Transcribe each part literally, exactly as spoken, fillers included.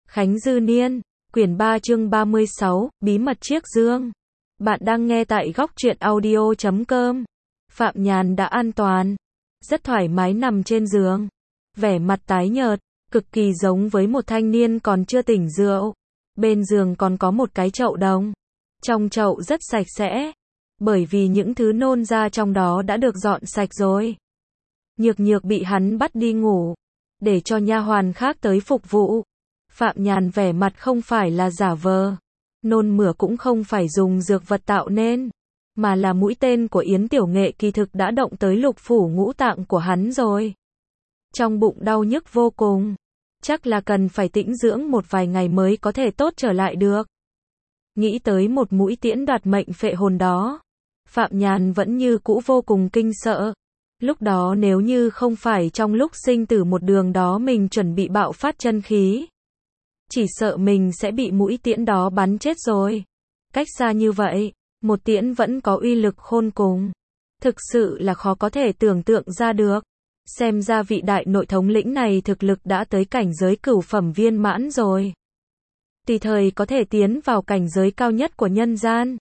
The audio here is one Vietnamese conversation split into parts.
Khánh Dư Niên, quyển ba chương ba mươi sáu, Bí mật chiếc dương. Bạn đang nghe tại góc truyện audio chấm com. Phạm Nhàn đã an toàn, rất thoải mái nằm trên giường, vẻ mặt tái nhợt, cực kỳ giống với một thanh niên còn chưa tỉnh rượu. Bên giường còn có một cái chậu đồng. Trong chậu rất sạch sẽ, bởi vì những thứ nôn ra trong đó đã được dọn sạch rồi. Nhược Nhược bị hắn bắt đi ngủ, để cho nha hoàn khác tới phục vụ. Phạm Nhàn vẻ mặt không phải là giả vờ, nôn mửa cũng không phải dùng dược vật tạo nên, mà là mũi tên của Yến Tiểu Nghệ kỳ thực đã động tới lục phủ ngũ tạng của hắn rồi. Trong bụng đau nhức vô cùng, chắc là cần phải tĩnh dưỡng một vài ngày mới có thể tốt trở lại được. Nghĩ tới một mũi tiễn đoạt mệnh phệ hồn đó, Phạm Nhàn vẫn như cũ vô cùng kinh sợ. Lúc đó nếu như không phải trong lúc sinh tử một đường đó mình chuẩn bị bạo phát chân khí, chỉ sợ mình sẽ bị mũi tiễn đó bắn chết rồi. Cách xa như vậy, một tiễn vẫn có uy lực khôn cùng. Thực sự là khó có thể tưởng tượng ra được. Xem ra vị đại nội thống lĩnh này thực lực đã tới cảnh giới cửu phẩm viên mãn rồi. Tùy thời có thể tiến vào cảnh giới cao nhất của nhân gian.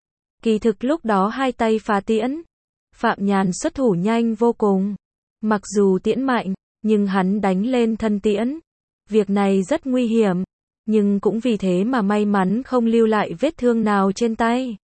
Kỳ thực lúc đó hai tay phá tiễn, Phạm Nhàn xuất thủ nhanh vô cùng. Mặc dù tiễn mạnh, nhưng hắn đánh lên thân tiễn. Việc này rất nguy hiểm, nhưng cũng vì thế mà may mắn không lưu lại vết thương nào trên tay.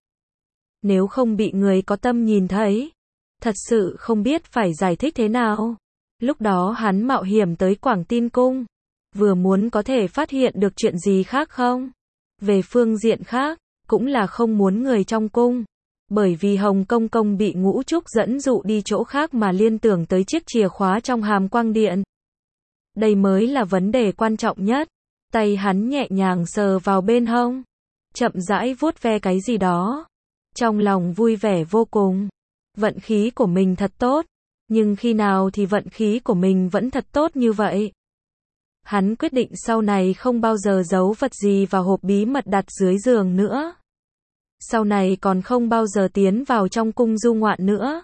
Nếu không bị người có tâm nhìn thấy, thật sự không biết phải giải thích thế nào. Lúc đó hắn mạo hiểm tới Quảng Tin Cung, vừa muốn có thể phát hiện được chuyện gì khác không. Về phương diện khác, cũng là không muốn người trong cung, bởi vì Hồng Công Công bị Ngũ Trúc dẫn dụ đi chỗ khác mà liên tưởng tới chiếc chìa khóa trong Hàm Quang Điện. Đây mới là vấn đề quan trọng nhất. Tay hắn nhẹ nhàng sờ vào bên hông, chậm rãi vuốt ve cái gì đó. Trong lòng vui vẻ vô cùng. Vận khí của mình thật tốt, nhưng khi nào thì vận khí của mình vẫn thật tốt như vậy. Hắn quyết định sau này không bao giờ giấu vật gì vào hộp bí mật đặt dưới giường nữa. Sau này còn không bao giờ tiến vào trong cung du ngoạn nữa.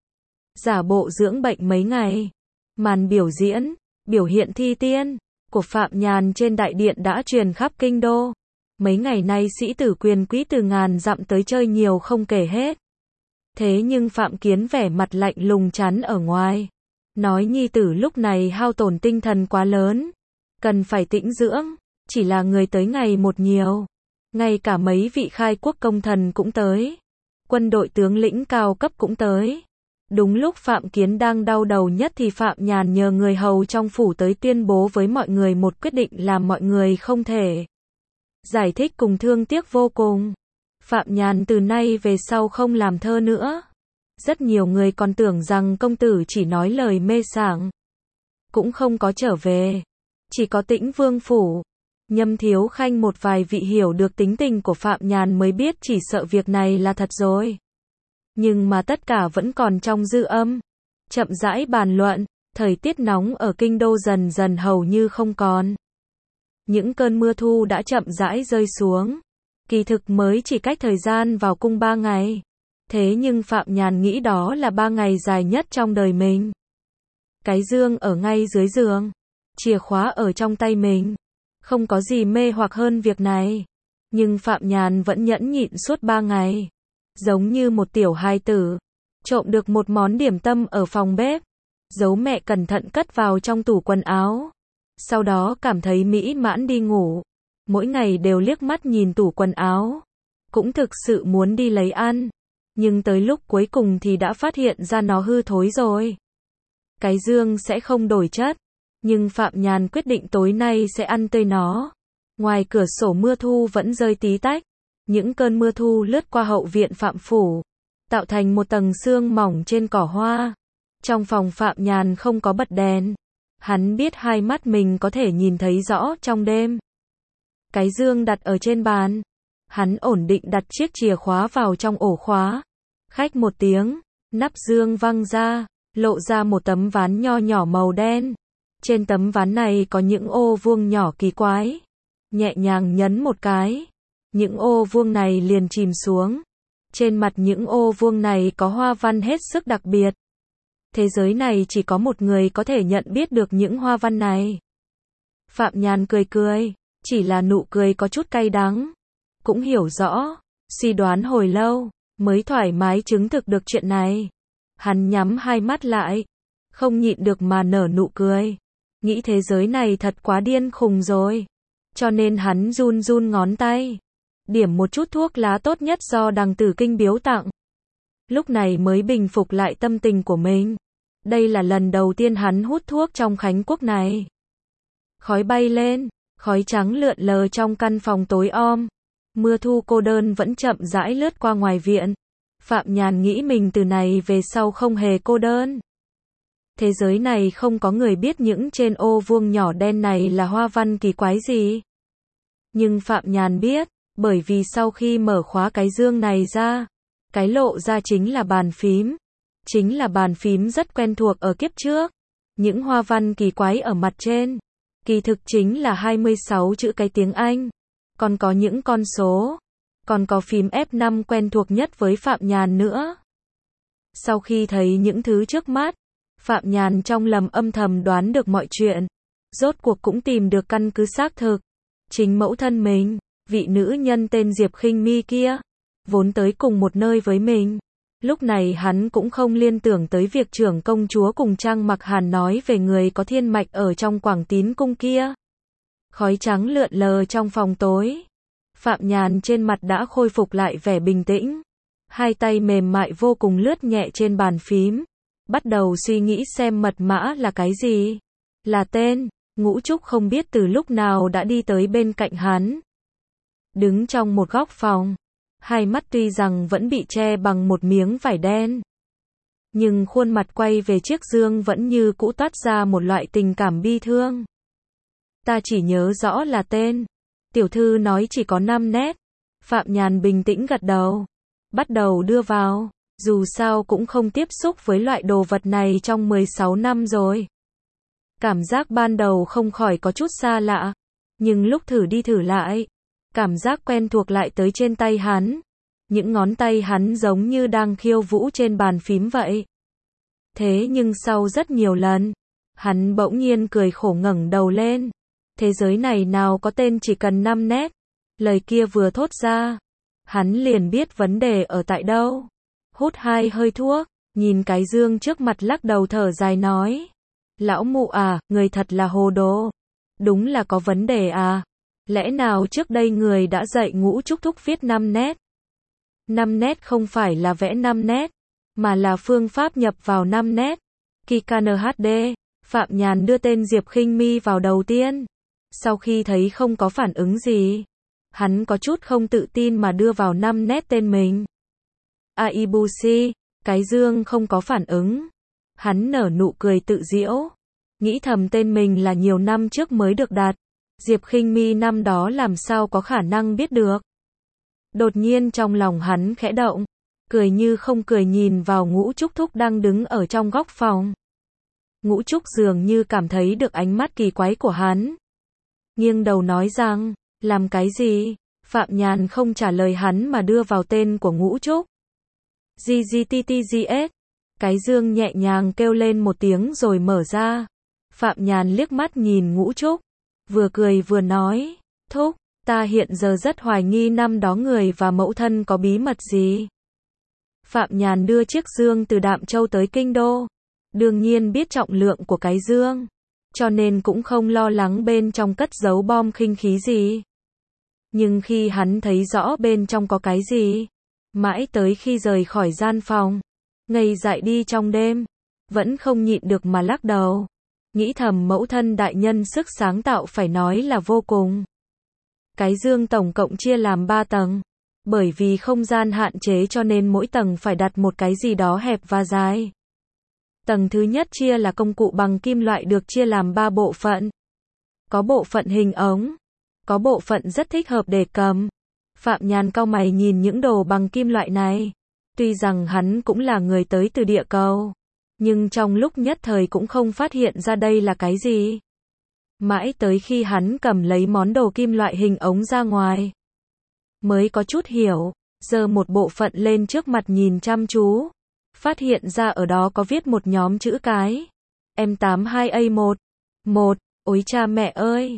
Giả bộ dưỡng bệnh mấy ngày. Màn biểu diễn, biểu hiện thi tiên của Phạm Nhàn trên đại điện đã truyền khắp kinh đô. Mấy ngày nay sĩ tử quyền quý từ ngàn dặm tới chơi nhiều không kể hết. Thế nhưng Phạm Kiến vẻ mặt lạnh lùng chắn ở ngoài. Nói nhi tử lúc này hao tổn tinh thần quá lớn, cần phải tĩnh dưỡng. Chỉ là người tới ngày một nhiều, ngay cả mấy vị khai quốc công thần cũng tới. Quân đội tướng lĩnh cao cấp cũng tới. Đúng lúc Phạm Kiến đang đau đầu nhất thì Phạm Nhàn nhờ người hầu trong phủ tới tuyên bố với mọi người một quyết định làm mọi người không thể giải thích cùng thương tiếc vô cùng. Phạm Nhàn từ nay về sau không làm thơ nữa. Rất nhiều người còn tưởng rằng công tử chỉ nói lời mê sảng, cũng không có trở về, chỉ có Tĩnh Vương phủ. Nhâm Thiếu Khanh một vài vị hiểu được tính tình của Phạm Nhàn mới biết chỉ sợ việc này là thật rồi. Nhưng mà tất cả vẫn còn trong dư âm, chậm rãi bàn luận. Thời tiết nóng ở kinh đô dần dần hầu như không còn. Những cơn mưa thu đã chậm rãi rơi xuống. Kỳ thực mới chỉ cách thời gian vào cung ba ngày. Thế nhưng Phạm Nhàn nghĩ đó là ba ngày dài nhất trong đời mình. Cái dương ở ngay dưới giường, chìa khóa ở trong tay mình. Không có gì mê hoặc hơn việc này. Nhưng Phạm Nhàn vẫn nhẫn nhịn suốt ba ngày. Giống như một tiểu hài tử, trộm được một món điểm tâm ở phòng bếp, giấu mẹ cẩn thận cất vào trong tủ quần áo. Sau đó cảm thấy mỹ mãn đi ngủ. Mỗi ngày đều liếc mắt nhìn tủ quần áo. Cũng thực sự muốn đi lấy ăn. Nhưng tới lúc cuối cùng thì đã phát hiện ra nó hư thối rồi. Cái dương sẽ không đổi chất. Nhưng Phạm Nhàn quyết định tối nay sẽ ăn tươi nó. Ngoài cửa sổ mưa thu vẫn rơi tí tách. Những cơn mưa thu lướt qua hậu viện Phạm phủ, tạo thành một tầng sương mỏng trên cỏ hoa. Trong phòng Phạm Nhàn không có bật đèn. Hắn biết hai mắt mình có thể nhìn thấy rõ trong đêm. Cái dương đặt ở trên bàn. Hắn ổn định đặt chiếc chìa khóa vào trong ổ khóa. Khách một tiếng, nắp dương văng ra, lộ ra một tấm ván nho nhỏ màu đen. Trên tấm ván này có những ô vuông nhỏ kỳ quái. Nhẹ nhàng nhấn một cái, những ô vuông này liền chìm xuống. Trên mặt những ô vuông này có hoa văn hết sức đặc biệt. Thế giới này chỉ có một người có thể nhận biết được những hoa văn này. Phạm Nhàn cười cười, chỉ là nụ cười có chút cay đắng. Cũng hiểu rõ, suy đoán hồi lâu, mới thoải mái chứng thực được chuyện này. Hắn nhắm hai mắt lại, không nhịn được mà nở nụ cười. Nghĩ thế giới này thật quá điên khùng rồi. Cho nên hắn run run ngón tay, điểm một chút thuốc lá tốt nhất do Đằng Tử Kinh biếu tặng. Lúc này mới bình phục lại tâm tình của mình. Đây là lần đầu tiên hắn hút thuốc trong Khánh Quốc này. Khói bay lên, khói trắng lượn lờ trong căn phòng tối om. Mưa thu cô đơn vẫn chậm rãi lướt qua ngoài viện. Phạm Nhàn nghĩ mình từ này về sau không hề cô đơn. Thế giới này không có người biết những trên ô vuông nhỏ đen này là hoa văn kỳ quái gì. Nhưng Phạm Nhàn biết, bởi vì sau khi mở khóa cái dương này ra, cái lộ ra chính là bàn phím. Chính là bàn phím rất quen thuộc ở kiếp trước. Những hoa văn kỳ quái ở mặt trên, kỳ thực chính là hai mươi sáu chữ cái tiếng Anh. Còn có những con số, còn có phím F năm quen thuộc nhất với Phạm Nhàn nữa. Sau khi thấy những thứ trước mắt, Phạm Nhàn trong lòng âm thầm đoán được mọi chuyện. Rốt cuộc cũng tìm được căn cứ xác thực. Chính mẫu thân mình, vị nữ nhân tên Diệp Khinh Mi kia, vốn tới cùng một nơi với mình. Lúc này hắn cũng không liên tưởng tới việc trưởng công chúa cùng Trang Mặc Hàn nói về người có thiên mạch ở trong Quảng Tín cung kia. Khói trắng lượn lờ trong phòng tối. Phạm Nhàn trên mặt đã khôi phục lại vẻ bình tĩnh. Hai tay mềm mại vô cùng lướt nhẹ trên bàn phím. Bắt đầu suy nghĩ xem mật mã là cái gì. Là tên. Ngũ Trúc không biết từ lúc nào đã đi tới bên cạnh hắn. Đứng trong một góc phòng. Hai mắt tuy rằng vẫn bị che bằng một miếng vải đen. Nhưng khuôn mặt quay về chiếc dương vẫn như cũ toát ra một loại tình cảm bi thương. Ta chỉ nhớ rõ là tên. Tiểu thư nói chỉ có năm nét. Phạm Nhàn bình tĩnh gật đầu. Bắt đầu đưa vào. Dù sao cũng không tiếp xúc với loại đồ vật này trong mười sáu năm rồi. Cảm giác ban đầu không khỏi có chút xa lạ. Nhưng lúc thử đi thử lại, cảm giác quen thuộc lại tới trên tay hắn. Những ngón tay hắn giống như đang khiêu vũ trên bàn phím vậy. Thế nhưng sau rất nhiều lần, hắn bỗng nhiên cười khổ ngẩng đầu lên. Thế giới này nào có tên chỉ cần năm nét. Lời kia vừa thốt ra, hắn liền biết vấn đề ở tại đâu. Hút hai hơi thuốc, nhìn cái dương trước mặt lắc đầu thở dài nói. Lão mụ à, người thật là hồ đồ. Đúng là có vấn đề à. Lẽ nào trước đây người đã dạy Ngũ Trúc Thúc viết năm nét? Năm nét không phải là vẽ năm nét, mà là phương pháp nhập vào năm nét. Kikanhd, Phạm Nhàn đưa tên Diệp Khinh Mi vào đầu tiên. Sau khi thấy không có phản ứng gì, hắn có chút không tự tin mà đưa vào năm nét tên mình. Aibushi, cái dương không có phản ứng. Hắn nở nụ cười tự giễu, nghĩ thầm tên mình là nhiều năm trước mới được đặt. Diệp Khinh Mi năm đó làm sao có khả năng biết được. Đột nhiên trong lòng hắn khẽ động, cười như không cười nhìn vào Ngũ Trúc Thúc đang đứng ở trong góc phòng. Ngũ Trúc dường như cảm thấy được ánh mắt kỳ quái của hắn. Nghiêng đầu nói rằng, làm cái gì? Phạm Nhàn không trả lời hắn mà đưa vào tên của Ngũ Trúc. giggtts. Cái dương nhẹ nhàng kêu lên một tiếng rồi mở ra. Phạm Nhàn liếc mắt nhìn Ngũ Trúc, vừa cười vừa nói, Thúc, ta hiện giờ rất hoài nghi năm đó người và mẫu thân có bí mật gì. Phạm Nhàn đưa chiếc dương từ Đạm Châu tới Kinh Đô. Đương nhiên biết trọng lượng của cái dương, cho nên cũng không lo lắng bên trong cất giấu bom khinh khí gì. Nhưng khi hắn thấy rõ bên trong có cái gì, mãi tới khi rời khỏi gian phòng, ngây dại đi trong đêm, vẫn không nhịn được mà lắc đầu. Nghĩ thầm mẫu thân đại nhân sức sáng tạo phải nói là vô cùng. Cái dương tổng cộng chia làm ba tầng. Bởi vì không gian hạn chế cho nên mỗi tầng phải đặt một cái gì đó hẹp và dài. Tầng thứ nhất chia là công cụ bằng kim loại được chia làm ba bộ phận. Có bộ phận hình ống, có bộ phận rất thích hợp để cầm. Phạm Nhàn cau mày nhìn những đồ bằng kim loại này. Tuy rằng hắn cũng là người tới từ địa cầu, nhưng trong lúc nhất thời cũng không phát hiện ra đây là cái gì. Mãi tới khi hắn cầm lấy món đồ kim loại hình ống ra ngoài, mới có chút hiểu, giơ một bộ phận lên trước mặt nhìn chăm chú. Phát hiện ra ở đó có viết một nhóm chữ cái. em tám hai A một. một. Ôi cha mẹ ơi!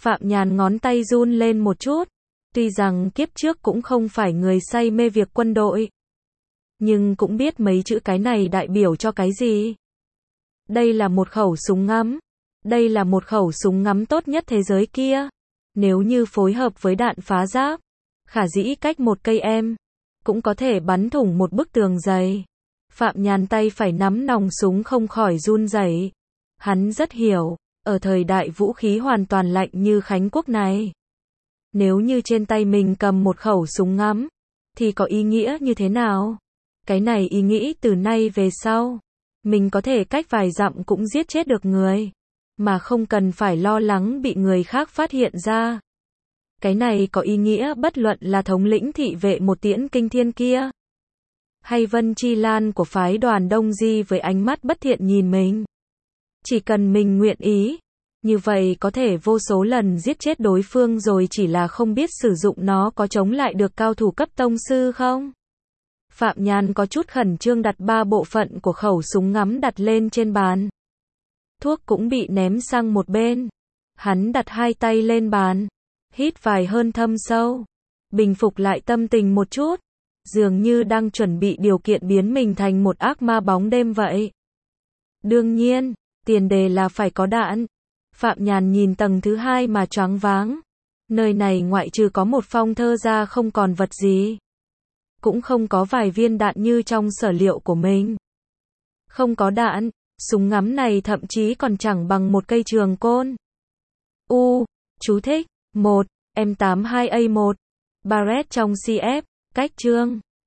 Phạm Nhàn ngón tay run lên một chút. Tuy rằng kiếp trước cũng không phải người say mê việc quân đội, nhưng cũng biết mấy chữ cái này đại biểu cho cái gì. Đây là một khẩu súng ngắm. Đây là một khẩu súng ngắm tốt nhất thế giới kia. Nếu như phối hợp với đạn phá giáp, khả dĩ cách một cây em, cũng có thể bắn thủng một bức tường dày. Phạm Nhàn tay phải nắm nòng súng không khỏi run rẩy. Hắn rất hiểu, ở thời đại vũ khí hoàn toàn lạnh như Khánh Quốc này, nếu như trên tay mình cầm một khẩu súng ngắm, thì có ý nghĩa như thế nào? Cái này ý nghĩ từ nay về sau, mình có thể cách vài dặm cũng giết chết được người, mà không cần phải lo lắng bị người khác phát hiện ra. Cái này có ý nghĩa bất luận là thống lĩnh thị vệ một tiễn kinh thiên kia, hay Vân Chi Lan của phái Đoàn Đông Di với ánh mắt bất thiện nhìn mình. Chỉ cần mình nguyện ý, như vậy có thể vô số lần giết chết đối phương rồi, chỉ là không biết sử dụng nó có chống lại được cao thủ cấp tông sư không? Phạm Nhàn có chút khẩn trương đặt ba bộ phận của khẩu súng ngắm đặt lên trên bàn. Thuốc cũng bị ném sang một bên. Hắn đặt hai tay lên bàn, hít vài hơi thâm sâu, bình phục lại tâm tình một chút, dường như đang chuẩn bị điều kiện biến mình thành một ác ma bóng đêm vậy. Đương nhiên, tiền đề là phải có đạn. Phạm Nhàn nhìn tầng thứ hai mà choáng váng. Nơi này ngoại trừ có một phong thơ ra không còn vật gì. Cũng không có vài viên đạn như trong sở liệu của mình. Không có đạn, súng ngắm này thậm chí còn chẳng bằng một cây trường côn. U, chú thích, một, M tám mươi hai A một, Barrett trong xê ép, cách chương.